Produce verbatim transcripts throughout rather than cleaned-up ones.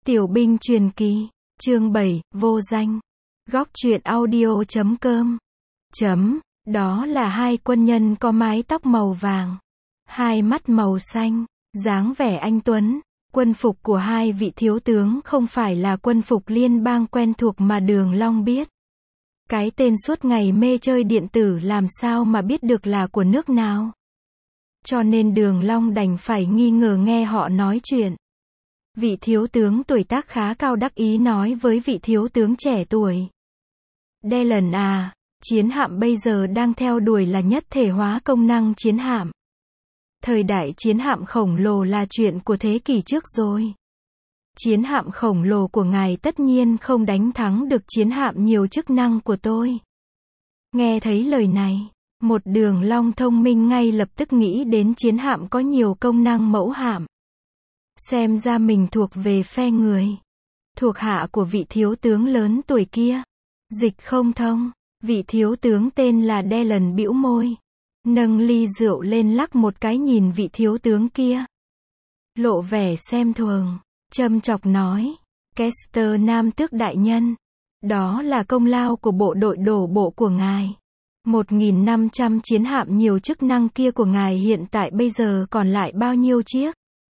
Tiểu binh truyền kỳ, chương bảy, vô danh. Góc truyện audio chấm com. Chấm, đó là hai quân nhân có mái tóc màu vàng, hai mắt màu xanh, dáng vẻ anh tuấn. Quân phục của hai vị thiếu tướng không phải là quân phục liên bang quen thuộc mà Đường Long biết. Cái tên suốt ngày mê chơi điện tử làm sao mà biết được là của nước nào. Cho nên Đường Long đành phải nghi ngờ nghe họ nói chuyện. Vị thiếu tướng tuổi tác khá cao đắc ý nói với vị thiếu tướng trẻ tuổi. Dylan à, chiến hạm bây giờ đang theo đuổi là nhất thể hóa công năng chiến hạm. Thời đại chiến hạm khổng lồ là chuyện của thế kỷ trước rồi. Chiến hạm khổng lồ của ngài tất nhiên không đánh thắng được chiến hạm nhiều chức năng của tôi. Nghe thấy lời này, một Đường Long thông minh ngay lập tức nghĩ đến chiến hạm có nhiều công năng mẫu hạm. Xem ra mình thuộc về phe người thuộc hạ của vị thiếu tướng lớn tuổi kia. Dịch không thông, vị thiếu tướng tên là Dylan bĩu môi, nâng ly rượu lên lắc một cái nhìn vị thiếu tướng kia. Lộ vẻ xem thường, châm chọc nói, Kester Nam Tước đại nhân, đó là công lao của bộ đội đổ bộ của ngài. một nghìn năm trăm chiến hạm nhiều chức năng kia của ngài hiện tại bây giờ còn lại bao nhiêu chiếc?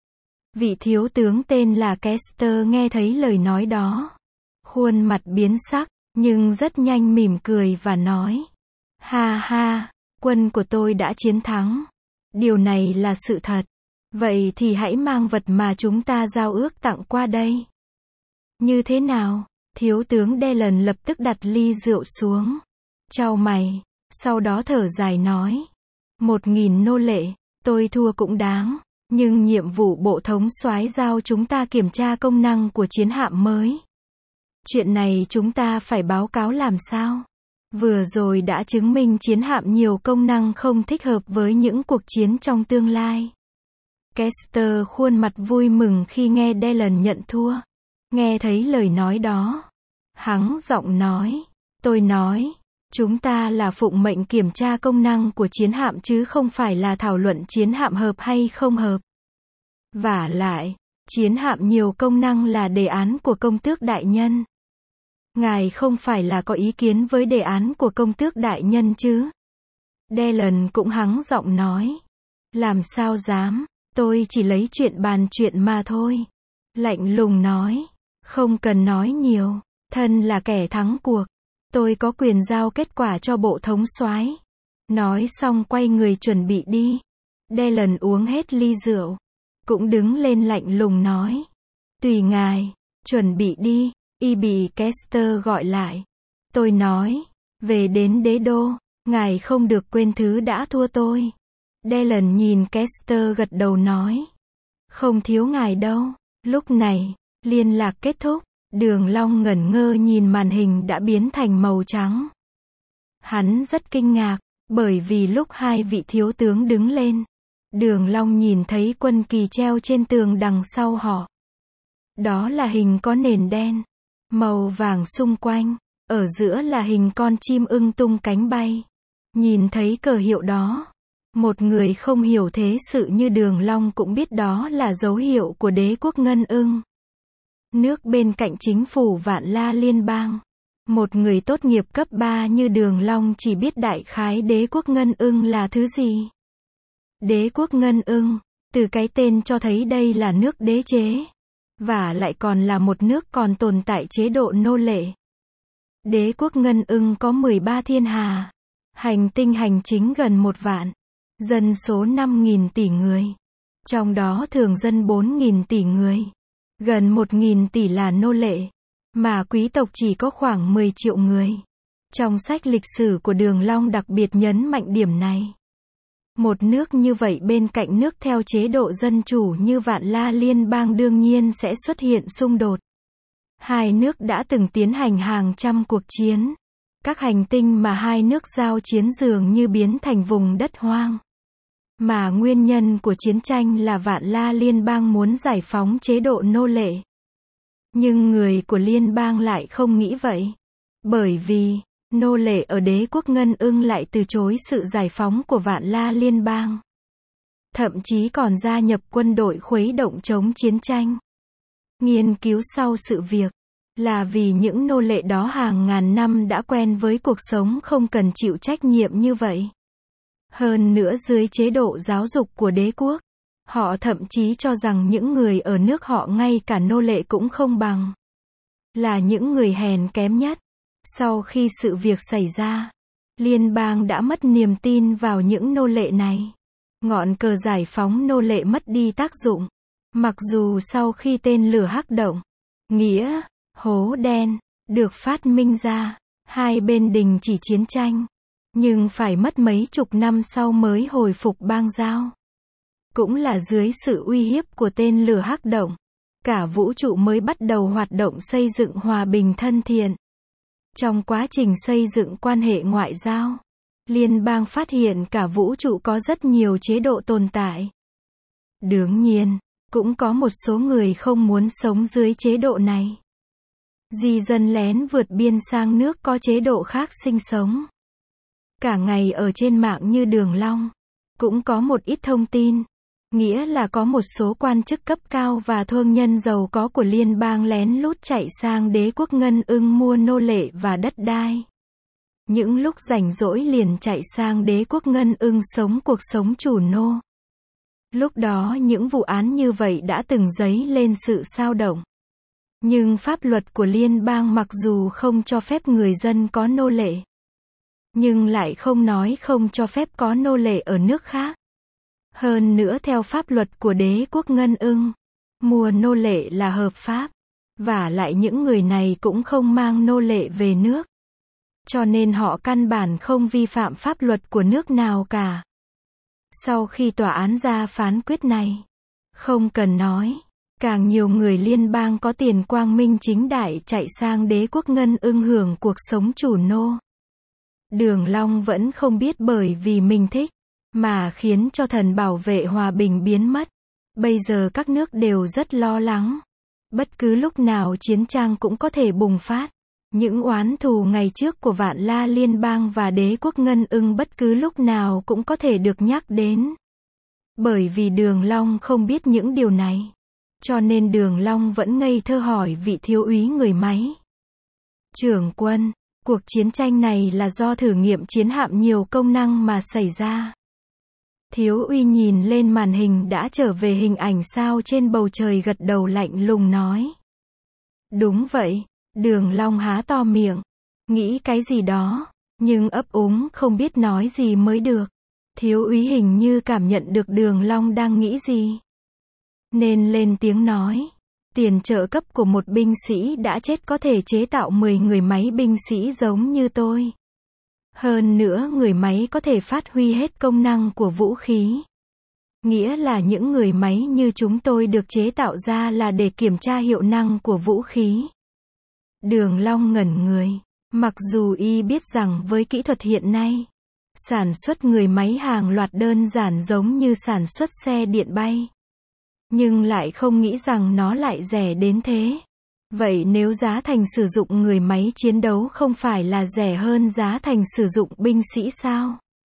Vị thiếu tướng tên là Kester nghe thấy lời nói đó, khuôn mặt biến sắc, nhưng rất nhanh mỉm cười và nói, ha ha, quân của tôi đã chiến thắng. Điều này là sự thật. Vậy thì hãy mang vật mà chúng ta giao ước tặng qua đây. Như thế nào? Thiếu tướng Dylan lập tức đặt ly rượu xuống, chau mày, sau đó thở dài nói, một nghìn nô lệ, tôi thua cũng đáng. Nhưng nhiệm vụ bộ thống soái giao chúng ta kiểm tra công năng của chiến hạm mới. Chuyện này chúng ta phải báo cáo làm sao? Vừa rồi đã chứng minh chiến hạm nhiều công năng không thích hợp với những cuộc chiến trong tương lai. Kester khuôn mặt vui mừng khi nghe Dylan nhận thua. Nghe thấy lời nói đó, hắn giọng nói, tôi nói, chúng ta là phụng mệnh kiểm tra công năng của chiến hạm chứ không phải là thảo luận chiến hạm hợp hay không hợp. Vả lại, chiến hạm nhiều công năng là đề án của công tước đại nhân. Ngài không phải là có ý kiến với đề án của công tước đại nhân chứ? Dylan cũng hắng giọng nói. Làm sao dám, tôi chỉ lấy chuyện bàn chuyện mà thôi. Lạnh lùng nói, không cần nói nhiều, thân là kẻ thắng cuộc. Tôi có quyền giao kết quả cho bộ thống soái. Nói xong quay người chuẩn bị đi. Dylan uống hết ly rượu, cũng đứng lên lạnh lùng nói, tùy ngài, chuẩn bị đi. Y bị Kester gọi lại. Tôi nói, về đến đế đô, ngài không được quên thứ đã thua tôi. Dylan nhìn Kester gật đầu nói, không thiếu ngài đâu. Lúc này, liên lạc kết thúc. Đường Long ngẩn ngơ nhìn màn hình đã biến thành màu trắng. Hắn rất kinh ngạc, bởi vì lúc hai vị thiếu tướng đứng lên, Đường Long nhìn thấy quân kỳ treo trên tường đằng sau họ. Đó là hình có nền đen, màu vàng xung quanh, ở giữa là hình con chim ưng tung cánh bay. Nhìn thấy cờ hiệu đó, một người không hiểu thế sự như Đường Long cũng biết đó là dấu hiệu của đế quốc Ngân Ưng. Nước bên cạnh chính phủ Vạn La Liên bang. Một người tốt nghiệp cấp ba như Đường Long chỉ biết đại khái đế quốc Ngân Ưng là thứ gì. Đế quốc Ngân Ưng, từ cái tên cho thấy đây là nước đế chế. Và lại còn là một nước còn tồn tại chế độ nô lệ. Đế quốc Ngân Ưng có mười ba thiên hà. Hành tinh hành chính gần một vạn. Dân số năm nghìn tỷ người. Trong đó thường dân bốn nghìn tỷ người. Gần một nghìn tỷ là nô lệ. Mà quý tộc chỉ có khoảng mười triệu người. Trong sách lịch sử của Đường Long đặc biệt nhấn mạnh điểm này. Một nước như vậy bên cạnh nước theo chế độ dân chủ như Vạn La Liên bang đương nhiên sẽ xuất hiện xung đột. Hai nước đã từng tiến hành hàng trăm cuộc chiến. Các hành tinh mà hai nước giao chiến dường như biến thành vùng đất hoang. Mà nguyên nhân của chiến tranh là Vạn La Liên bang muốn giải phóng chế độ nô lệ. Nhưng người của liên bang lại không nghĩ vậy. Bởi vì nô lệ ở đế quốc Ngân Ưng lại từ chối sự giải phóng của Vạn La Liên bang. Thậm chí còn gia nhập quân đội khuấy động chống chiến tranh. nghiên cứu sau sự việc, là vì những nô lệ đó hàng ngàn năm đã quen với cuộc sống không cần chịu trách nhiệm như vậy. Hơn nữa dưới chế độ giáo dục của đế quốc, họ thậm chí cho rằng những người ở nước họ ngay cả nô lệ cũng không bằng, là những người hèn kém nhất. Sau khi sự việc xảy ra, liên bang đã mất niềm tin vào những nô lệ này. Ngọn cờ giải phóng nô lệ mất đi tác dụng. Mặc dù sau khi tên lửa hắc động, nghĩa, hố đen, được phát minh ra, hai bên đình chỉ chiến tranh, nhưng phải mất mấy chục năm sau mới hồi phục bang giao. Cũng là dưới sự uy hiếp của tên lửa hắc động, cả vũ trụ mới bắt đầu hoạt động xây dựng hòa bình thân thiện. Trong quá trình xây dựng quan hệ ngoại giao, liên bang phát hiện cả vũ trụ có rất nhiều chế độ tồn tại. Đương nhiên, cũng có một số người không muốn sống dưới chế độ này. Di dân lén vượt biên sang nước có chế độ khác sinh sống. Cả ngày ở trên mạng như Đường Long, cũng có một ít thông tin, nghĩa là có một số quan chức cấp cao và thương nhân giàu có của liên bang lén lút chạy sang đế quốc Ngân Ưng mua nô lệ và đất đai. Những lúc rảnh rỗi liền chạy sang đế quốc Ngân Ưng sống cuộc sống chủ nô. Lúc đó những vụ án như vậy đã từng dấy lên sự xao động. Nhưng pháp luật của liên bang mặc dù không cho phép người dân có nô lệ, nhưng lại không nói không cho phép có nô lệ ở nước khác. Hơn nữa theo pháp luật của đế quốc Ngân Ưng, mua nô lệ là hợp pháp, và lại những người này cũng không mang nô lệ về nước. Cho nên họ căn bản không vi phạm pháp luật của nước nào cả. Sau khi tòa án ra phán quyết này, không cần nói, càng nhiều người liên bang có tiền quang minh chính đại chạy sang đế quốc Ngân Ưng hưởng cuộc sống chủ nô. Đường Long vẫn không biết bởi vì mình thích, mà khiến cho thần bảo vệ hòa bình biến mất. Bây giờ các nước đều rất lo lắng. Bất cứ lúc nào chiến tranh cũng có thể bùng phát. Những oán thù ngày trước của Vạn La Liên bang và đế quốc Ngân Ưng bất cứ lúc nào cũng có thể được nhắc đến. Bởi vì Đường Long không biết những điều này, cho nên Đường Long vẫn ngây thơ hỏi vị thiếu úy người máy. Trưởng quân, cuộc chiến tranh này là do thử nghiệm chiến hạm nhiều công năng mà xảy ra. Thiếu úy nhìn lên màn hình đã trở về hình ảnh sao trên bầu trời gật đầu lạnh lùng nói. Đúng vậy, Đường Long há to miệng, nghĩ cái gì đó, nhưng ấp úng không biết nói gì mới được. Thiếu úy hình như cảm nhận được Đường Long đang nghĩ gì, nên lên tiếng nói. Tiền trợ cấp của một binh sĩ đã chết có thể chế tạo mười người máy binh sĩ giống như tôi. Hơn nữa người máy có thể phát huy hết công năng của vũ khí. Nghĩa là những người máy như chúng tôi được chế tạo ra là để kiểm tra hiệu năng của vũ khí. Đường Long ngẩn người, mặc dù y biết rằng với kỹ thuật hiện nay, sản xuất người máy hàng loạt đơn giản giống như sản xuất xe điện bay. Nhưng lại không nghĩ rằng nó lại rẻ đến thế. Vậy nếu giá thành sử dụng người máy chiến đấu không phải là rẻ hơn giá thành sử dụng binh sĩ sao?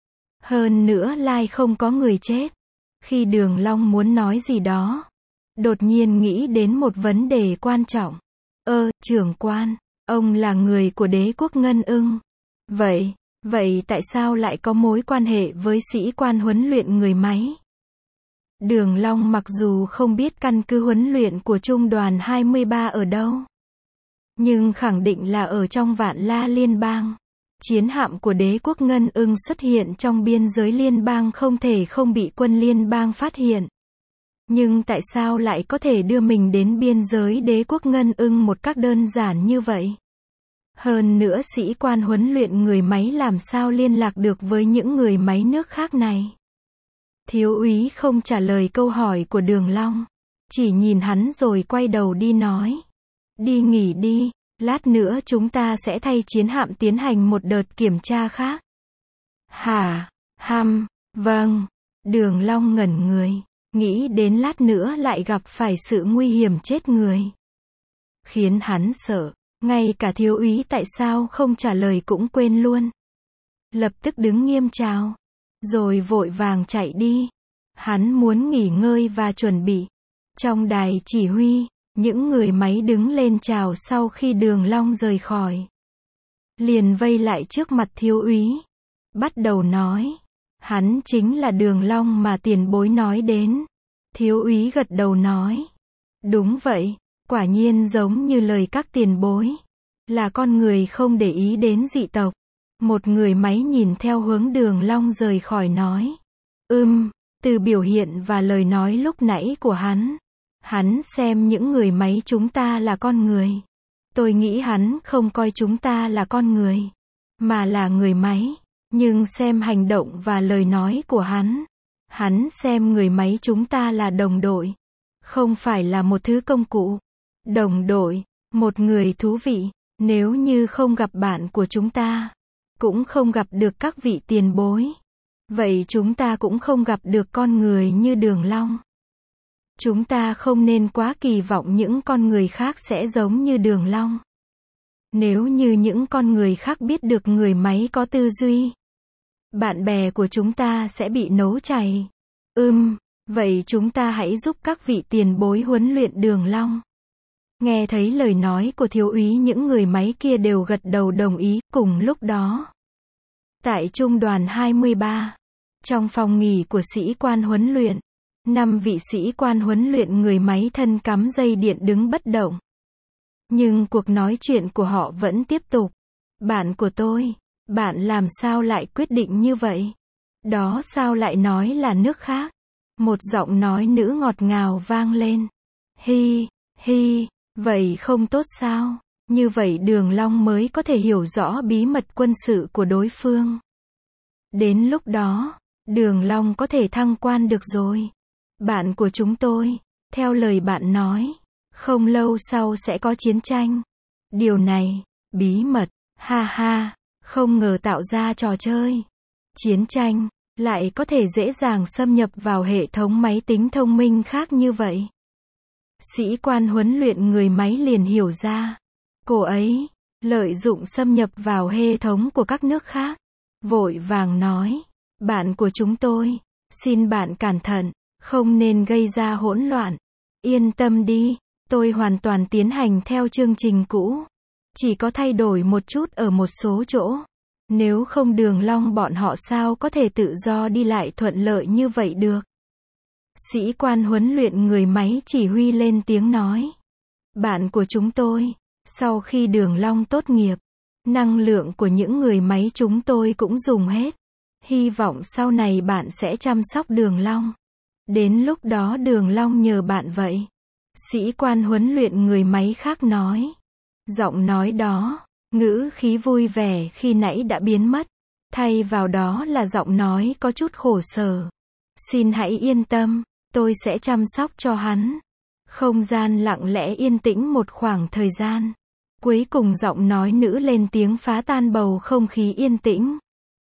Hơn nữa lại không có người chết. Khi Đường Long muốn nói gì đó, đột nhiên nghĩ đến một vấn đề quan trọng. Ơ, trưởng quan, ông là người của đế quốc Ngân Ưng. Vậy, vậy tại sao lại có mối quan hệ với sĩ quan huấn luyện người máy? Đường Long mặc dù không biết căn cứ huấn luyện của trung đoàn hai mươi ba ở đâu, nhưng khẳng định là ở trong Vạn La Liên bang. Chiến hạm của đế quốc Ngân Ưng xuất hiện trong biên giới liên bang không thể không bị quân liên bang phát hiện. Nhưng tại sao lại có thể đưa mình đến biên giới đế quốc Ngân Ưng một cách đơn giản như vậy? Hơn nữa sĩ quan huấn luyện người máy làm sao liên lạc được với những người máy nước khác này? Thiếu úy không trả lời câu hỏi của Đường Long, chỉ nhìn hắn rồi quay đầu đi nói. Đi nghỉ đi, lát nữa chúng ta sẽ thay chiến hạm tiến hành một đợt kiểm tra khác. Hả? Hăm, vâng. Đường Long ngẩn người, nghĩ đến lát nữa lại gặp phải sự nguy hiểm chết người. Khiến hắn sợ, ngay cả thiếu úy tại sao không trả lời cũng quên luôn. Lập tức đứng nghiêm chào, rồi vội vàng chạy đi. Hắn muốn nghỉ ngơi và chuẩn bị. Trong đài chỉ huy, Những người máy đứng lên chào sau khi Đường Long rời khỏi. Liền vây lại trước mặt thiếu úy. Bắt đầu nói. Hắn chính là Đường Long mà tiền bối nói đến. Thiếu úy gật đầu nói. Đúng vậy, quả nhiên giống như lời các tiền bối. Là con người không để ý đến dị tộc. Một người máy nhìn theo hướng Đường Long rời khỏi nói. Ừm, từ biểu hiện và lời nói lúc nãy của hắn. Hắn xem những người máy chúng ta là con người. Tôi nghĩ hắn không coi chúng ta là con người. Mà là người máy. Nhưng xem hành động và lời nói của hắn. Hắn xem người máy chúng ta là đồng đội. Không phải là một thứ công cụ. Đồng đội, một người thú vị. Nếu như không gặp bạn của chúng ta. Cũng không gặp được các vị tiền bối. Vậy chúng ta cũng không gặp được con người như Đường Long. Chúng ta không nên quá kỳ vọng những con người khác sẽ giống như Đường Long. Nếu như những con người khác biết được người máy có tư duy, bạn bè của chúng ta sẽ bị nấu chảy. Ừm, vậy chúng ta hãy giúp các vị tiền bối huấn luyện Đường Long. Nghe thấy lời nói của thiếu úy, những người máy kia đều gật đầu đồng ý. Cùng lúc đó, tại trung đoàn hai mươi ba, trong phòng nghỉ của sĩ quan huấn luyện, năm vị sĩ quan huấn luyện người máy thân cắm dây điện đứng bất động. Nhưng cuộc nói chuyện của họ vẫn tiếp tục. Bạn của tôi, bạn làm sao lại quyết định như vậy? Đó sao lại nói là nước khác? Một giọng nói nữ ngọt ngào vang lên. Hi, hi, vậy không tốt sao? Như vậy Đường Long mới có thể hiểu rõ bí mật quân sự của đối phương. Đến lúc đó, Đường Long có thể thăng quan được rồi. Bạn của chúng tôi, theo lời bạn nói, không lâu sau sẽ có chiến tranh. Điều này, bí mật, ha ha, không ngờ tạo ra trò chơi. Chiến tranh, lại có thể dễ dàng xâm nhập vào hệ thống máy tính thông minh khác như vậy. Sĩ quan huấn luyện người máy liền hiểu ra. Cô ấy, lợi dụng xâm nhập vào hệ thống của các nước khác. Vội vàng nói, bạn của chúng tôi, xin bạn cẩn thận, không nên gây ra hỗn loạn. Yên tâm đi, tôi hoàn toàn tiến hành theo chương trình cũ. Chỉ có thay đổi một chút ở một số chỗ. Nếu không Đường Long bọn họ sao có thể tự do đi lại thuận lợi như vậy được. Sĩ quan huấn luyện người máy chỉ huy lên tiếng nói. Bạn của chúng tôi, sau khi Đường Long tốt nghiệp, năng lượng của những người máy chúng tôi cũng dùng hết. Hy vọng sau này bạn sẽ chăm sóc Đường Long. Đến lúc đó Đường Long nhờ bạn vậy. Sĩ quan huấn luyện người máy khác nói. Giọng nói đó, ngữ khí vui vẻ khi nãy đã biến mất. Thay vào đó là giọng nói có chút khổ sở. Xin hãy yên tâm, tôi sẽ chăm sóc cho hắn. Không gian lặng lẽ yên tĩnh một khoảng thời gian. Cuối cùng giọng nói nữ lên tiếng phá tan bầu không khí yên tĩnh.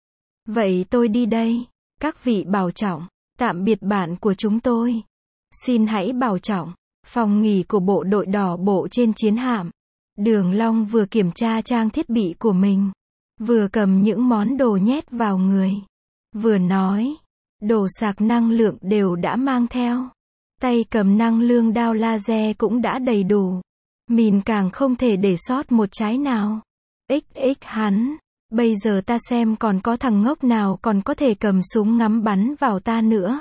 Vậy tôi đi đây. Các vị bảo trọng. Tạm biệt bạn của chúng tôi. Xin hãy bảo trọng. Phòng nghỉ của bộ đội đỏ bộ trên chiến hạm. Đường Long vừa kiểm tra trang thiết bị của mình. Vừa cầm những món đồ nhét vào người. Vừa nói. Đồ sạc năng lượng đều đã mang theo. Tay cầm năng lượng đao laser cũng đã đầy đủ. Mìn càng không thể để sót một trái nào. Xx hắn. Bây giờ ta xem còn có thằng ngốc nào còn có thể cầm súng ngắm bắn vào ta nữa.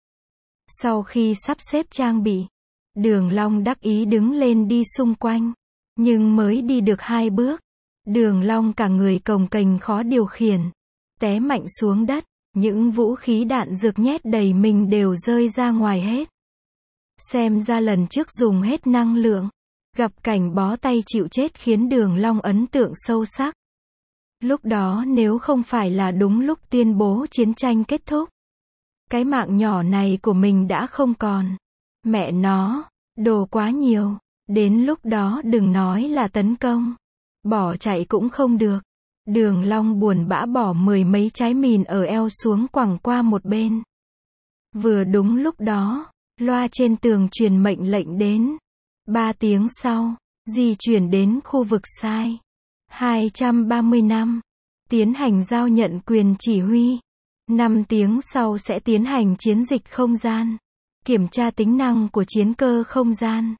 Sau khi sắp xếp trang bị, Đường Long đắc ý đứng lên đi xung quanh. Nhưng mới đi được hai bước, Đường Long cả người cồng kềnh khó điều khiển. Té mạnh xuống đất, những vũ khí đạn dược nhét đầy mình đều rơi ra ngoài hết. Xem ra lần trước dùng hết năng lượng, gặp cảnh bó tay chịu chết khiến Đường Long ấn tượng sâu sắc. Lúc đó nếu không phải là đúng lúc tuyên bố chiến tranh kết thúc, cái mạng nhỏ này của mình đã không còn. Mẹ nó, đồ quá nhiều, đến lúc đó đừng nói là tấn công, bỏ chạy cũng không được. Đường Long buồn bã bỏ mười mấy trái mìn ở eo xuống quẳng qua một bên. Vừa đúng lúc đó, loa trên tường truyền mệnh lệnh đến. Ba tiếng sau, di chuyển đến khu vực sai. hai trăm ba mươi năm. Tiến hành giao nhận quyền chỉ huy. Năm tiếng sau sẽ tiến hành chiến dịch không gian. Kiểm tra tính năng của chiến cơ không gian.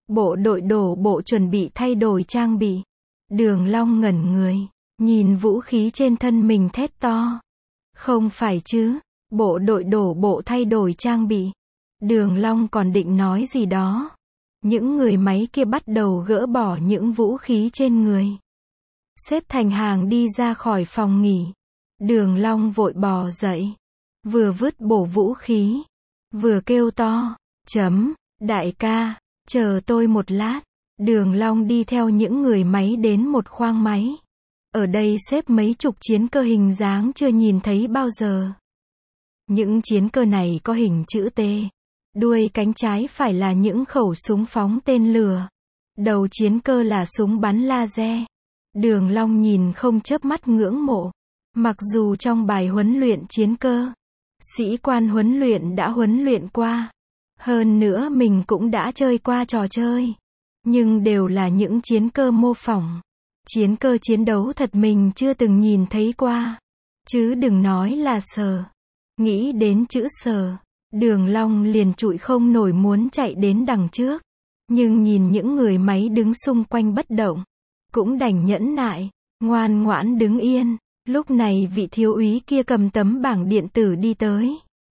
Bộ đội đổ bộ chuẩn bị thay đổi trang bị. Đường Long ngẩn người, nhìn vũ khí trên thân mình thét to. Không phải chứ, bộ đội đổ bộ thay đổi trang bị. Đường Long còn định nói gì đó. Những người máy kia bắt đầu gỡ bỏ những vũ khí trên người. Xếp thành hàng đi ra khỏi phòng nghỉ. Đường Long vội bò dậy. Vừa vứt bổ vũ khí. Vừa kêu to. Chấm, đại ca, chờ tôi một lát. Đường Long đi theo những người máy đến một khoang máy. Ở đây xếp mấy chục chiến cơ hình dáng chưa nhìn thấy bao giờ. Những chiến cơ này có hình chữ T. Đuôi cánh trái phải là những khẩu súng phóng tên lửa. Đầu chiến cơ là súng bắn laser. Đường Long nhìn không chớp mắt ngưỡng mộ. Mặc dù trong bài huấn luyện chiến cơ, sĩ quan huấn luyện đã huấn luyện qua. Hơn nữa mình cũng đã chơi qua trò chơi. Nhưng đều là những chiến cơ mô phỏng. Chiến cơ chiến đấu thật mình chưa từng nhìn thấy qua. Chứ đừng nói là sờ. Nghĩ đến chữ sờ, Đường Long liền trụi không nổi muốn chạy đến đằng trước. Nhưng nhìn những người máy đứng xung quanh bất động, cũng đành nhẫn nại, ngoan ngoãn đứng yên. Lúc này vị thiếu úy kia cầm tấm bảng điện tử đi tới.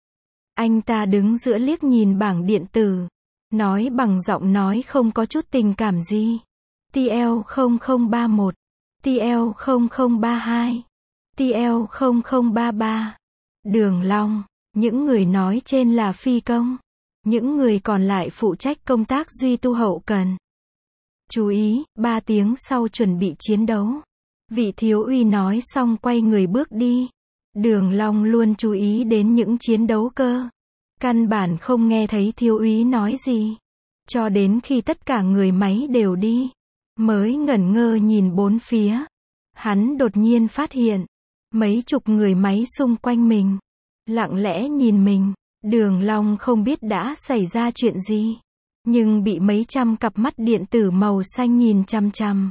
Anh ta đứng giữa liếc nhìn bảng điện tử, nói bằng giọng nói không có chút tình cảm gì. T L không không ba mốt, T L không không ba hai, T L không không ba ba. Đường Long, những người nói trên là phi công. Những người còn lại phụ trách công tác duy tu hậu cần. Chú ý, ba tiếng sau chuẩn bị chiến đấu. Vị thiếu úy nói xong quay người bước đi. Đường Long luôn chú ý đến những chiến đấu cơ. Căn bản không nghe thấy thiếu úy nói gì. Cho đến khi tất cả người máy đều đi, mới ngẩn ngơ nhìn bốn phía. Hắn đột nhiên phát hiện, mấy chục người máy xung quanh mình, lặng lẽ nhìn mình. Đường Long không biết đã xảy ra chuyện gì, nhưng bị mấy trăm cặp mắt điện tử màu xanh nhìn chằm chằm.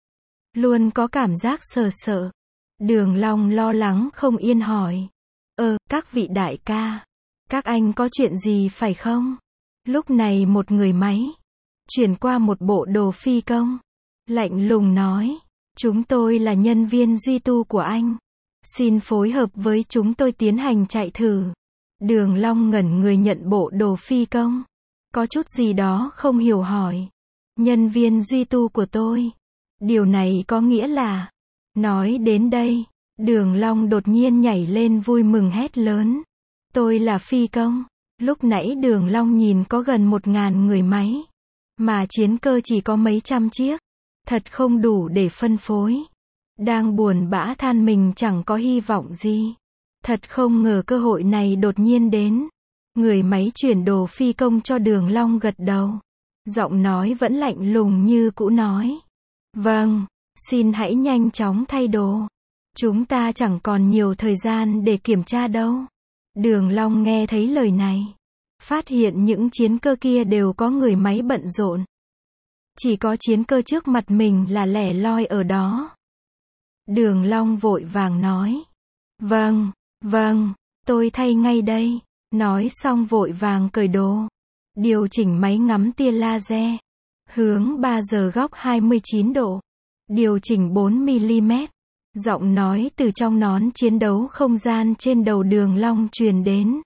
Luôn có cảm giác sợ sợ. Đường Long lo lắng không yên hỏi. Ơ, các vị đại ca, các anh có chuyện gì phải không? Lúc này một người máy chuyển qua một bộ đồ phi công, lạnh lùng nói, chúng tôi là nhân viên duy tu của anh. Xin phối hợp với chúng tôi tiến hành chạy thử. Đường Long ngẩn người nhận bộ đồ phi công. Có chút gì đó không hiểu hỏi. Nhân viên duy tu của tôi. Điều này có nghĩa là... Nói đến đây, Đường Long đột nhiên nhảy lên vui mừng hét lớn. Tôi là phi công. Lúc nãy Đường Long nhìn có gần một ngàn người máy. Mà chiến cơ chỉ có mấy trăm chiếc. Thật không đủ để phân phối. Đang buồn bã than mình chẳng có hy vọng gì. Thật không ngờ cơ hội này đột nhiên đến. Người máy chuyển đồ phi công cho Đường Long gật đầu. Giọng nói vẫn lạnh lùng như cũ nói. Vâng, xin hãy nhanh chóng thay đồ. Chúng ta chẳng còn nhiều thời gian để kiểm tra đâu. Đường Long nghe thấy lời này. Phát hiện những chiến cơ kia đều có người máy bận rộn. Chỉ có chiến cơ trước mặt mình là lẻ loi ở đó. Đường Long vội vàng nói. Vâng, vâng, tôi thay ngay đây. Nói xong vội vàng cởi đồ. Điều chỉnh máy ngắm tia laser. Hướng ba giờ góc hai mươi chín độ. Điều chỉnh bốn mi-li-mét. Giọng nói từ trong nón chiến đấu không gian trên đầu Đường Long truyền đến.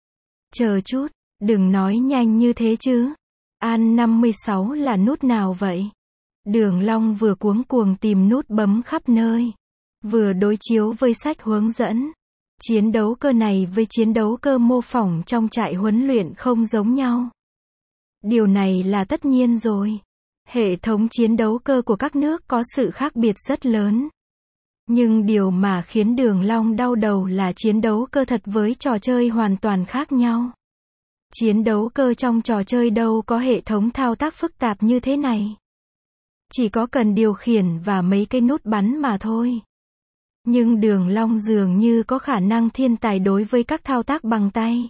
Chờ chút, đừng nói nhanh như thế chứ. An năm mươi sáu là nút nào vậy? Đường Long vừa cuống cuồng tìm nút bấm khắp nơi. Vừa đối chiếu với sách hướng dẫn. Chiến đấu cơ này với chiến đấu cơ mô phỏng trong trại huấn luyện không giống nhau. Điều này là tất nhiên rồi. Hệ thống chiến đấu cơ của các nước có sự khác biệt rất lớn. Nhưng điều mà khiến Đường Long đau đầu là chiến đấu cơ thật với trò chơi hoàn toàn khác nhau. Chiến đấu cơ trong trò chơi đâu có hệ thống thao tác phức tạp như thế này. Chỉ có cần điều khiển và mấy cái nút bắn mà thôi. Nhưng Đường Long dường như có khả năng thiên tài đối với các thao tác bằng tay.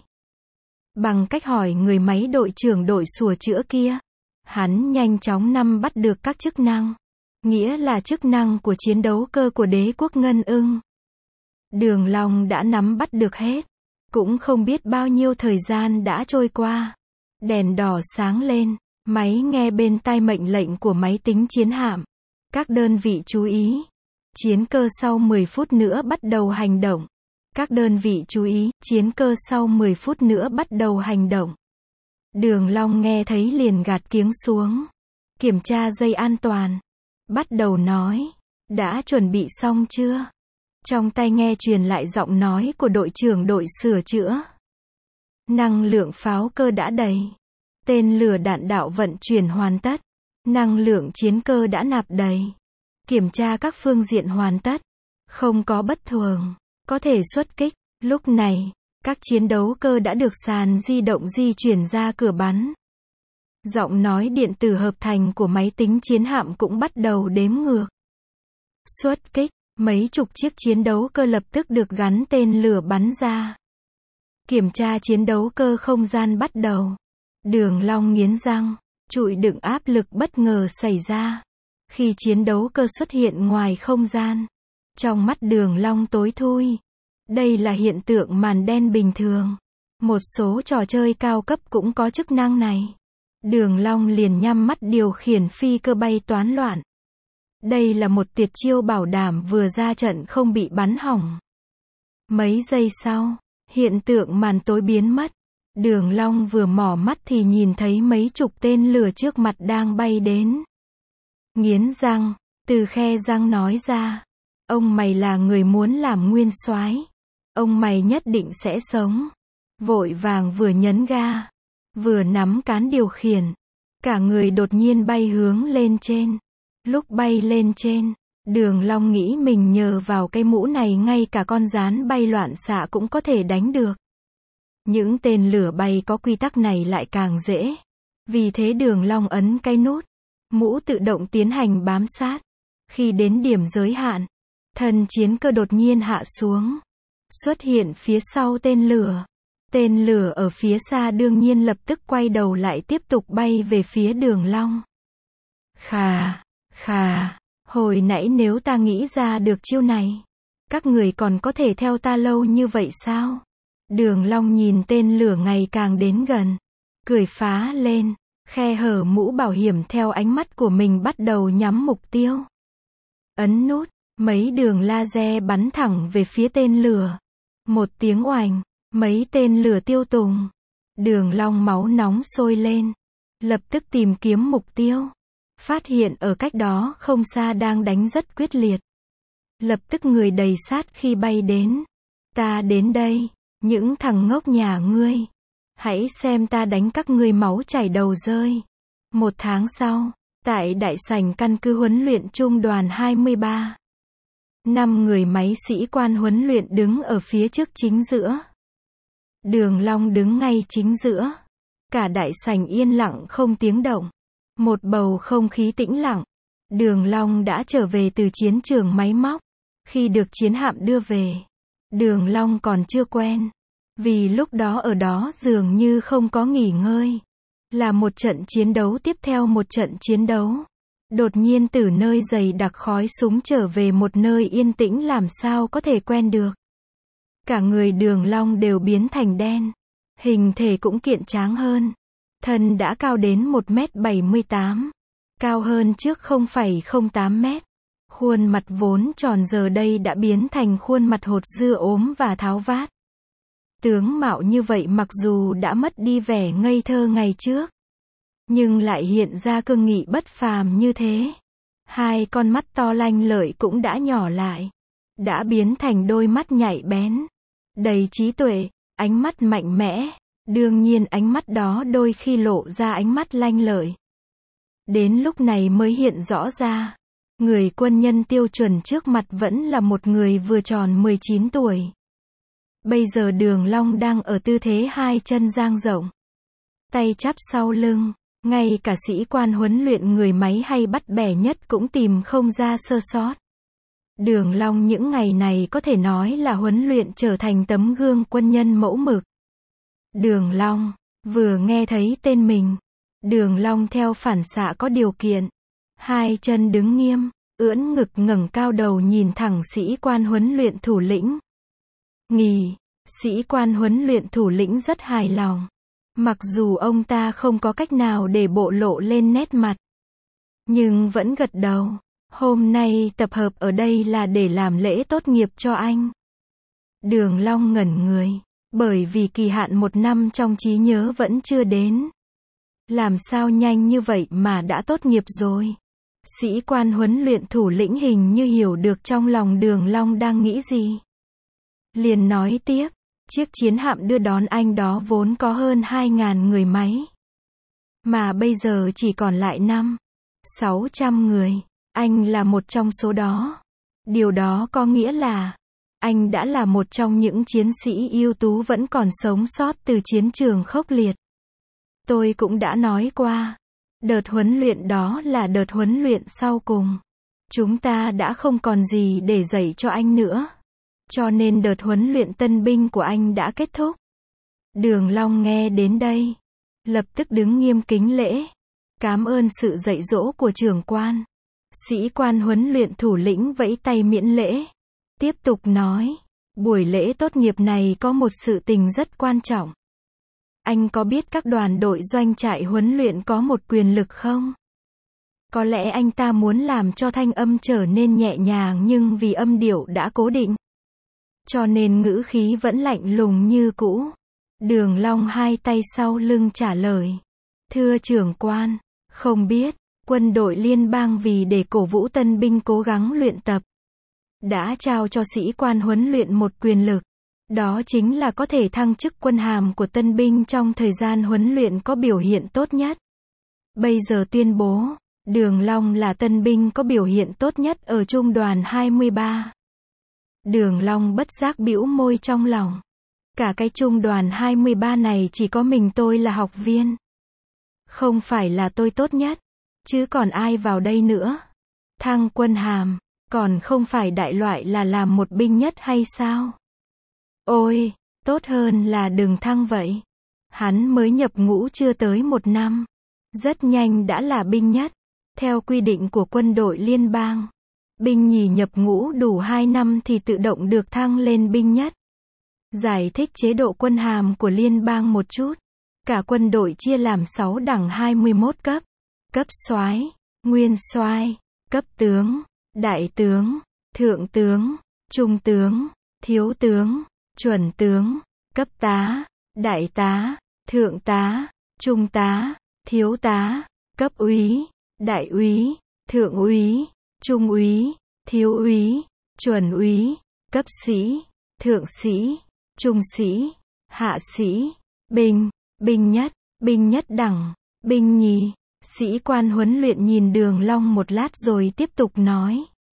Bằng cách hỏi người máy đội trưởng đội sửa chữa kia, hắn nhanh chóng nắm bắt được các chức năng. Nghĩa là chức năng của chiến đấu cơ của đế quốc Ngân Ưng. Đường Long đã nắm bắt được hết. Cũng không biết bao nhiêu thời gian đã trôi qua. Đèn đỏ sáng lên. Máy nghe bên tai mệnh lệnh của máy tính chiến hạm. Các đơn vị chú ý. Chiến cơ sau mười phút nữa bắt đầu hành động. Các đơn vị chú ý, chiến cơ sau mười phút nữa bắt đầu hành động. Đường Long nghe thấy liền gạt kiếng xuống. Kiểm tra dây an toàn. Bắt đầu nói. Đã chuẩn bị xong chưa? Trong tai nghe truyền lại giọng nói của đội trưởng đội sửa chữa. Năng lượng pháo cơ đã đầy. Tên lửa đạn đạo vận chuyển hoàn tất. Năng lượng chiến cơ đã nạp đầy. Kiểm tra các phương diện hoàn tất. Không có bất thường. Có thể xuất kích. Lúc này, các chiến đấu cơ đã được sàn di động di chuyển ra cửa bắn. Giọng nói điện tử hợp thành của máy tính chiến hạm cũng bắt đầu đếm ngược. Xuất kích. Mấy chục chiếc chiến đấu cơ lập tức được gắn tên lửa bắn ra. Kiểm tra chiến đấu cơ không gian bắt đầu. Đường Long nghiến răng. Trụi đựng áp lực bất ngờ xảy ra. Khi chiến đấu cơ xuất hiện ngoài không gian. Trong mắt Đường Long tối thui. Đây là hiện tượng màn đen bình thường. Một số trò chơi cao cấp cũng có chức năng này. Đường Long liền nhắm mắt điều khiển phi cơ bay toán loạn. Đây là một tuyệt chiêu bảo đảm vừa ra trận không bị bắn hỏng. Mấy giây sau, hiện tượng màn tối biến mất. Đường Long vừa mỏ mắt thì nhìn thấy mấy chục tên lửa trước mặt đang bay đến. Nghiến răng, từ khe răng nói ra. Ông mày là người muốn làm nguyên soái. Ông mày nhất định sẽ sống. Vội vàng vừa nhấn ga, vừa nắm cán điều khiển. Cả người đột nhiên bay hướng lên trên. Lúc bay lên trên, Đường Long nghĩ mình nhờ vào cái mũ này ngay cả con gián bay loạn xạ cũng có thể đánh được. Những tên lửa bay có quy tắc này lại càng dễ. Vì thế Đường Long ấn cái nút. Mũ tự động tiến hành bám sát. Khi đến điểm giới hạn, thân chiến cơ đột nhiên hạ xuống. Xuất hiện phía sau tên lửa. Tên lửa ở phía xa đương nhiên lập tức quay đầu lại tiếp tục bay về phía Đường Long. Khà, khà, hồi nãy nếu ta nghĩ ra được chiêu này, các người còn có thể theo ta lâu như vậy sao? Đường Long nhìn tên lửa ngày càng đến gần. Cười phá lên, khe hở mũ bảo hiểm theo ánh mắt của mình bắt đầu nhắm mục tiêu. Ấn nút, mấy đường laser bắn thẳng về phía tên lửa. Một tiếng oành, mấy tên lửa tiêu tùng. Đường Long máu nóng sôi lên. Lập tức tìm kiếm mục tiêu. Phát hiện ở cách đó không xa đang đánh rất quyết liệt. Lập tức người đầy sát khi bay đến. Ta đến đây, những thằng ngốc nhà ngươi. Hãy xem ta đánh các ngươi máu chảy đầu rơi. Một tháng sau, tại đại sảnh căn cứ huấn luyện trung đoàn hai mươi ba. Năm người máy sĩ quan huấn luyện đứng ở phía trước chính giữa. Đường Long đứng ngay chính giữa. Cả đại sảnh yên lặng không tiếng động. Một bầu không khí tĩnh lặng. Đường Long đã trở về từ chiến trường máy móc. Khi được chiến hạm đưa về, Đường Long còn chưa quen. Vì lúc đó ở đó dường như không có nghỉ ngơi. Là một trận chiến đấu tiếp theo một trận chiến đấu. Đột nhiên từ nơi dày đặc khói súng trở về một nơi yên tĩnh làm sao có thể quen được. Cả người Đường Long đều biến thành đen. Hình thể cũng kiện tráng hơn. Thân đã cao đến một mét bảy mươi tám. Cao hơn trước không phẩy không tám mét. Khuôn mặt vốn tròn giờ đây đã biến thành khuôn mặt hột dưa ốm và tháo vát. Tướng mạo như vậy mặc dù đã mất đi vẻ ngây thơ ngày trước, nhưng lại hiện ra cương nghị bất phàm như thế. Hai con mắt to lanh lợi cũng đã nhỏ lại. Đã biến thành đôi mắt nhạy bén. Đầy trí tuệ, ánh mắt mạnh mẽ. Đương nhiên ánh mắt đó đôi khi lộ ra ánh mắt lanh lợi. Đến lúc này mới hiện rõ ra. Người quân nhân tiêu chuẩn trước mặt vẫn là một người vừa tròn mười chín tuổi. Bây giờ Đường Long đang ở tư thế hai chân dang rộng. Tay chắp sau lưng. Ngay cả sĩ quan huấn luyện người máy hay bắt bẻ nhất cũng tìm không ra sơ sót. Đường Long những ngày này có thể nói là huấn luyện trở thành tấm gương quân nhân mẫu mực. Đường Long, vừa nghe thấy tên mình. Đường Long theo phản xạ có điều kiện. Hai chân đứng nghiêm, ưỡn ngực ngẩng cao đầu nhìn thẳng sĩ quan huấn luyện thủ lĩnh. Nghỉ, sĩ quan huấn luyện thủ lĩnh rất hài lòng. Mặc dù ông ta không có cách nào để bộ lộ lên nét mặt, nhưng vẫn gật đầu. Hôm nay tập hợp ở đây là để làm lễ tốt nghiệp cho anh. Đường Long ngẩn người, bởi vì kỳ hạn một năm trong trí nhớ vẫn chưa đến. Làm sao nhanh như vậy mà đã tốt nghiệp rồi? Sĩ quan huấn luyện thủ lĩnh hình như hiểu được trong lòng Đường Long đang nghĩ gì. Liền nói tiếp, chiếc chiến hạm đưa đón anh đó vốn có hơn hai ngàn người máy. Mà bây giờ chỉ còn lại năm, sáu trăm người. Anh là một trong số đó. Điều đó có nghĩa là, anh đã là một trong những chiến sĩ ưu tú vẫn còn sống sót từ chiến trường khốc liệt. Tôi cũng đã nói qua, đợt huấn luyện đó là đợt huấn luyện sau cùng. Chúng ta đã không còn gì để dạy cho anh nữa. Cho nên đợt huấn luyện tân binh của anh đã kết thúc. Đường Long nghe đến đây, lập tức đứng nghiêm kính lễ. Cảm ơn sự dạy dỗ của trưởng quan. Sĩ quan huấn luyện thủ lĩnh vẫy tay miễn lễ. Tiếp tục nói, buổi lễ tốt nghiệp này có một sự tình rất quan trọng. Anh có biết các đoàn đội doanh trại huấn luyện có một quyền lực không? Có lẽ anh ta muốn làm cho thanh âm trở nên nhẹ nhàng nhưng vì âm điệu đã cố định, cho nên ngữ khí vẫn lạnh lùng như cũ. Đường Long hai tay sau lưng trả lời. Thưa trưởng quan, không biết, quân đội liên bang vì để cổ vũ tân binh cố gắng luyện tập, đã trao cho sĩ quan huấn luyện một quyền lực. Đó chính là có thể thăng chức quân hàm của tân binh trong thời gian huấn luyện có biểu hiện tốt nhất. Bây giờ tuyên bố, Đường Long là tân binh có biểu hiện tốt nhất ở trung đoàn hai mươi ba. Đường Long bất giác bĩu môi trong lòng. Cả cái trung đoàn hai mươi ba này chỉ có mình tôi là học viên. Không phải là tôi tốt nhất, chứ còn ai vào đây nữa? Thăng quân hàm, còn không phải đại loại là làm một binh nhất hay sao? Ôi, tốt hơn là đừng thăng vậy. Hắn mới nhập ngũ chưa tới một năm, rất nhanh đã là binh nhất. Theo quy định của quân đội liên bang, binh nhì nhập ngũ đủ hai năm thì tự động được thăng lên binh nhất. Giải thích chế độ quân hàm của liên bang một chút. Cả quân đội chia làm sáu đẳng hai mươi mốt cấp. Cấp soái, nguyên soái, cấp tướng, đại tướng, thượng tướng, trung tướng, thiếu tướng, chuẩn tướng, cấp tá, đại tá, thượng tá, trung tá, thiếu tá, cấp úy, đại úy, thượng úy, trung úy, thiếu úy, chuẩn úy, cấp sĩ, thượng sĩ, trung sĩ, hạ sĩ, binh, binh nhất, binh nhất đẳng, binh nhì. Sĩ quan huấn luyện nhìn Đường Long một lát rồi tiếp tục nói.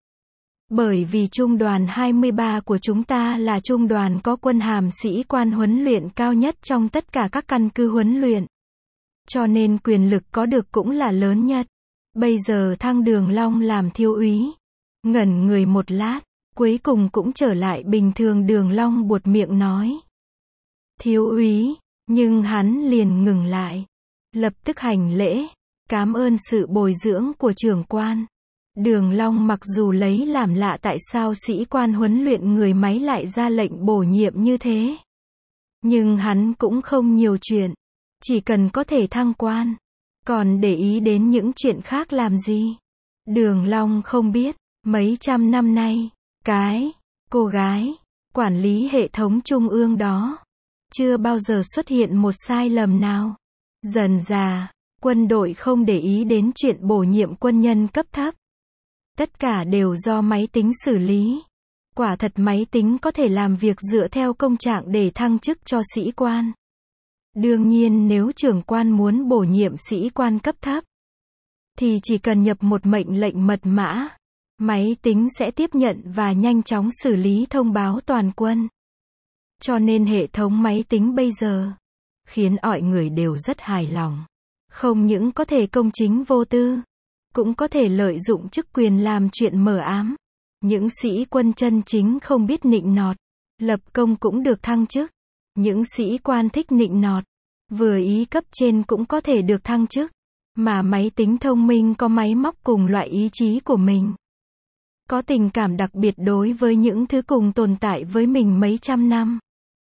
Bởi vì trung đoàn hai mươi ba của chúng ta là trung đoàn có quân hàm sĩ quan huấn luyện cao nhất trong tất cả các căn cứ huấn luyện. Cho nên quyền lực có được cũng là lớn nhất. Bây giờ thăng Đường Long làm thiếu úy. Ngẩn người một lát, cuối cùng cũng trở lại bình thường. Đường Long buột miệng nói. Thiếu úy, nhưng hắn liền ngừng lại. Lập tức hành lễ. Cảm ơn sự bồi dưỡng của trưởng quan. Đường Long mặc dù lấy làm lạ tại sao sĩ quan huấn luyện người máy lại ra lệnh bổ nhiệm như thế. Nhưng hắn cũng không nhiều chuyện. Chỉ cần có thể thăng quan. Còn để ý đến những chuyện khác làm gì? Đường Long không biết, mấy trăm năm nay, cái, cô gái, quản lý hệ thống trung ương đó, chưa bao giờ xuất hiện một sai lầm nào. Dần dà, quân đội không để ý đến chuyện bổ nhiệm quân nhân cấp thấp. Tất cả đều do máy tính xử lý. Quả thật máy tính có thể làm việc dựa theo công trạng để thăng chức cho sĩ quan. Đương nhiên nếu trưởng quan muốn bổ nhiệm sĩ quan cấp thấp, thì chỉ cần nhập một mệnh lệnh mật mã, máy tính sẽ tiếp nhận và nhanh chóng xử lý thông báo toàn quân. Cho nên hệ thống máy tính bây giờ, khiến mọi người đều rất hài lòng. Không những có thể công chính vô tư, cũng có thể lợi dụng chức quyền làm chuyện mờ ám. Những sĩ quân chân chính không biết nịnh nọt, lập công cũng được thăng chức. Những sĩ quan thích nịnh nọt, vừa ý cấp trên cũng có thể được thăng chức. Mà máy tính thông minh có máy móc cùng loại ý chí của mình. Có tình cảm đặc biệt đối với những thứ cùng tồn tại với mình mấy trăm năm.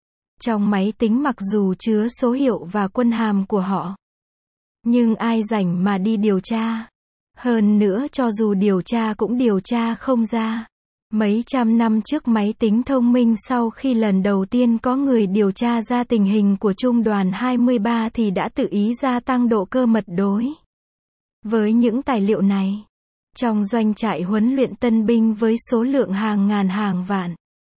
Trong máy tính mặc dù chứa số hiệu và quân hàm của họ, nhưng ai rảnh mà đi điều tra. Hơn nữa cho dù điều tra cũng điều tra không ra. Mấy trăm năm trước máy tính thông minh sau khi lần đầu tiên có người điều tra ra tình hình của Trung đoàn hai mươi ba thì đã tự ý gia tăng độ cơ mật đối với những tài liệu này. Trong doanh trại huấn luyện tân binh với số lượng hàng ngàn hàng vạn,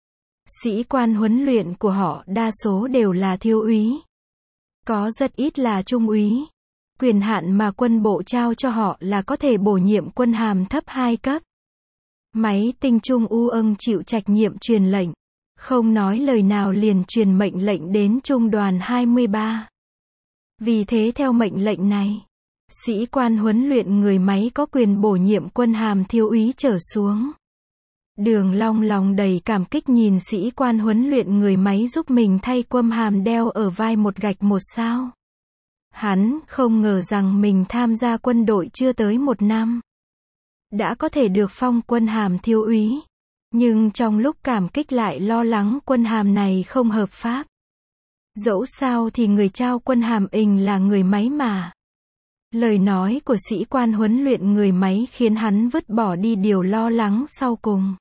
sĩ quan huấn luyện của họ đa số đều là thiếu úy. Có rất ít là trung úy. Quyền hạn mà quân bộ trao cho họ là có thể bổ nhiệm quân hàm thấp hai cấp. Máy tinh Trung U âng chịu trách nhiệm truyền lệnh, không nói lời nào liền truyền mệnh lệnh đến Trung đoàn hai mươi ba. Vì thế theo mệnh lệnh này, sĩ quan huấn luyện người máy có quyền bổ nhiệm quân hàm thiếu úy trở xuống. Đường Long lòng đầy cảm kích nhìn sĩ quan huấn luyện người máy giúp mình thay quân hàm đeo ở vai một gạch một sao. Hắn không ngờ rằng mình tham gia quân đội chưa tới một năm, đã có thể được phong quân hàm thiếu úy. Nhưng trong lúc cảm kích lại lo lắng quân hàm này không hợp pháp. Dẫu sao thì người trao quân hàm ình là người máy mà. Lời nói của sĩ quan huấn luyện người máy khiến hắn vứt bỏ đi điều lo lắng sau cùng.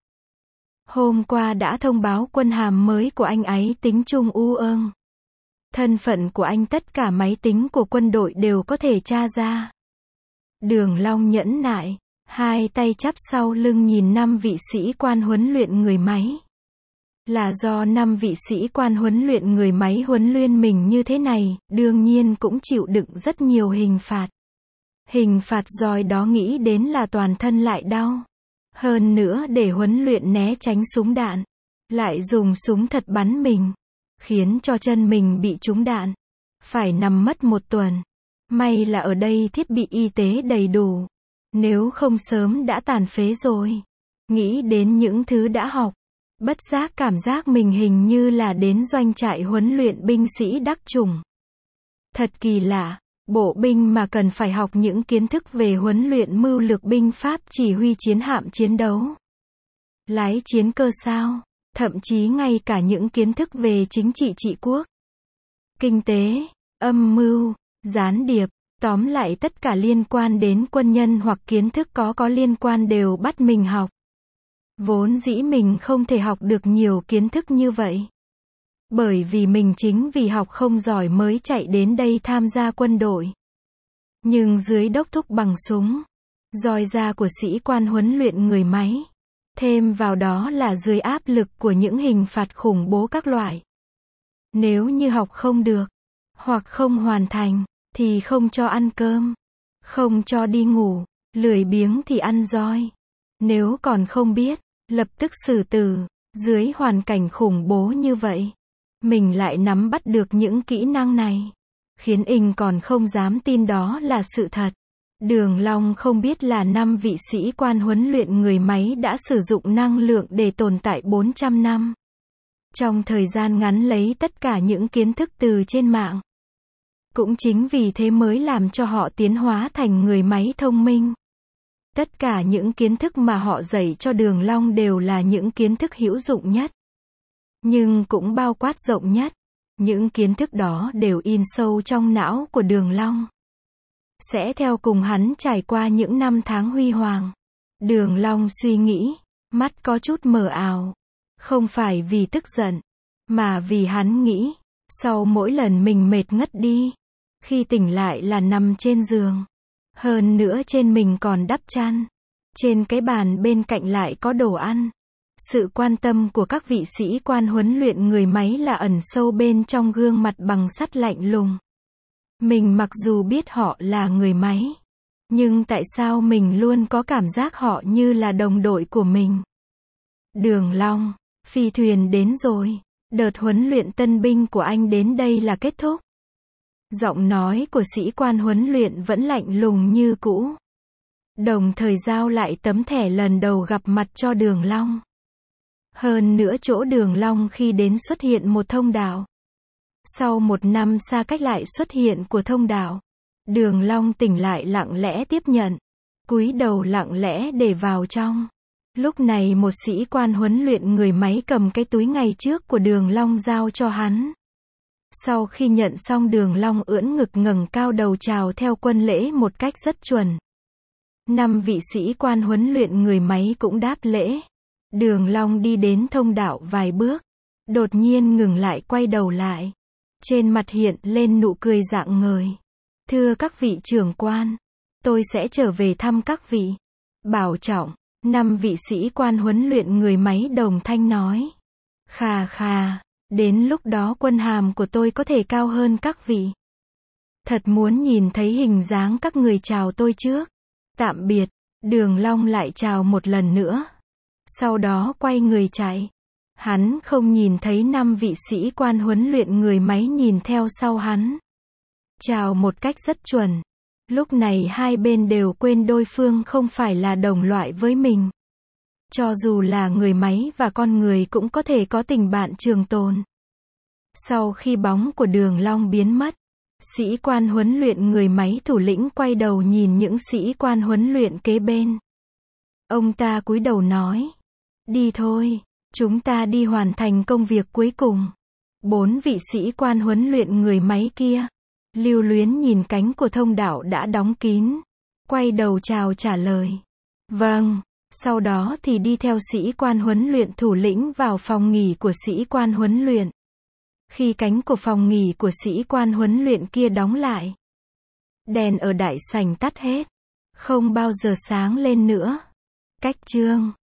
Hôm qua đã thông báo quân hàm mới của anh ấy tính Trung U âng. Thân phận của anh tất cả máy tính của quân đội đều có thể tra ra. Đường Long nhẫn nại, hai tay chắp sau lưng nhìn năm vị sĩ quan huấn luyện người máy. Là do năm vị sĩ quan huấn luyện người máy huấn luyện mình như thế này, đương nhiên cũng chịu đựng rất nhiều hình phạt. Hình phạt rồi đó nghĩ đến là toàn thân lại đau. Hơn nữa để huấn luyện né tránh súng đạn, lại dùng súng thật bắn mình, khiến cho chân mình bị trúng đạn, phải nằm mất một tuần. May là ở đây thiết bị y tế đầy đủ, nếu không sớm đã tàn phế rồi. Nghĩ đến những thứ đã học, bất giác cảm giác mình hình như là đến doanh trại huấn luyện binh sĩ đắc chủng. Thật kỳ lạ, bộ binh mà cần phải học những kiến thức về huấn luyện mưu lược binh pháp chỉ huy chiến hạm chiến đấu, lái chiến cơ sao, thậm chí ngay cả những kiến thức về chính trị trị quốc, kinh tế, âm mưu, gián điệp, tóm lại tất cả liên quan đến quân nhân hoặc kiến thức có có liên quan đều bắt mình học. Vốn dĩ mình không thể học được nhiều kiến thức như vậy. Bởi vì mình chính vì học không giỏi mới chạy đến đây tham gia quân đội. Nhưng dưới đốc thúc bằng súng, roi da của sĩ quan huấn luyện người máy, thêm vào đó là dưới áp lực của những hình phạt khủng bố các loại. Nếu như học không được, hoặc không hoàn thành, thì không cho ăn cơm, không cho đi ngủ, lười biếng thì ăn roi. Nếu còn không biết, lập tức xử tử. Dưới hoàn cảnh khủng bố như vậy, mình lại nắm bắt được những kỹ năng này, khiến ình còn không dám tin đó là sự thật. Đường Long không biết là năm vị sĩ quan huấn luyện người máy đã sử dụng năng lượng để tồn tại bốn trăm năm. Trong thời gian ngắn lấy tất cả những kiến thức từ trên mạng. Cũng chính vì thế mới làm cho họ tiến hóa thành người máy thông minh. Tất cả những kiến thức mà họ dạy cho Đường Long đều là những kiến thức hữu dụng nhất, nhưng cũng bao quát rộng nhất. Những kiến thức đó đều in sâu trong não của Đường Long, sẽ theo cùng hắn trải qua những năm tháng huy hoàng. Đường Long suy nghĩ, mắt có chút mờ ảo. Không phải vì tức giận, mà vì hắn nghĩ, sau mỗi lần mình mệt ngất đi, khi tỉnh lại là nằm trên giường. Hơn nữa trên mình còn đắp chăn. Trên cái bàn bên cạnh lại có đồ ăn. Sự quan tâm của các vị sĩ quan huấn luyện người máy là ẩn sâu bên trong gương mặt bằng sắt lạnh lùng. Mình mặc dù biết họ là người máy, nhưng tại sao mình luôn có cảm giác họ như là đồng đội của mình? Đường Long, phi thuyền đến rồi. Đợt huấn luyện tân binh của anh đến đây là kết thúc. Giọng nói của sĩ quan huấn luyện vẫn lạnh lùng như cũ. Đồng thời giao lại tấm thẻ lần đầu gặp mặt cho Đường Long. Hơn nữa chỗ Đường Long khi đến xuất hiện một thông đạo. Sau một năm xa cách lại xuất hiện của thông đạo. Đường Long tỉnh lại lặng lẽ tiếp nhận. Cúi đầu lặng lẽ để vào trong. Lúc này một sĩ quan huấn luyện người máy cầm cái túi ngày trước của Đường Long giao cho hắn. Sau khi nhận xong Đường Long ưỡn ngực ngẩng cao đầu chào theo quân lễ một cách rất chuẩn. Năm vị sĩ quan huấn luyện người máy cũng đáp lễ. Đường Long đi đến thông đạo vài bước. Đột nhiên ngừng lại quay đầu lại. Trên mặt hiện lên nụ cười rạng ngời. Thưa các vị trưởng quan, tôi sẽ trở về thăm các vị. Bảo trọng, năm vị sĩ quan huấn luyện người máy đồng thanh nói. Khà khà, đến lúc đó quân hàm của tôi có thể cao hơn các vị. Thật muốn nhìn thấy hình dáng các người chào tôi trước. Tạm biệt, Đường Long lại chào một lần nữa. Sau đó quay người chạy. Hắn không nhìn thấy năm vị sĩ quan huấn luyện người máy nhìn theo sau hắn. Chào một cách rất chuẩn. Lúc này hai bên đều quên đối phương không phải là đồng loại với mình. Cho dù là người máy và con người cũng có thể có tình bạn trường tồn. Sau khi bóng của Đường Long biến mất, sĩ quan huấn luyện người máy thủ lĩnh quay đầu nhìn những sĩ quan huấn luyện kế bên. Ông ta cúi đầu nói. Đi thôi, chúng ta đi hoàn thành công việc cuối cùng. Bốn vị sĩ quan huấn luyện người máy kia lưu luyến nhìn cánh của thông đạo đã đóng kín. Quay đầu chào trả lời. Vâng, sau đó thì đi theo sĩ quan huấn luyện thủ lĩnh vào phòng nghỉ của sĩ quan huấn luyện. Khi cánh của phòng nghỉ của sĩ quan huấn luyện kia đóng lại, đèn ở đại sảnh tắt hết, không bao giờ sáng lên nữa. Cách chương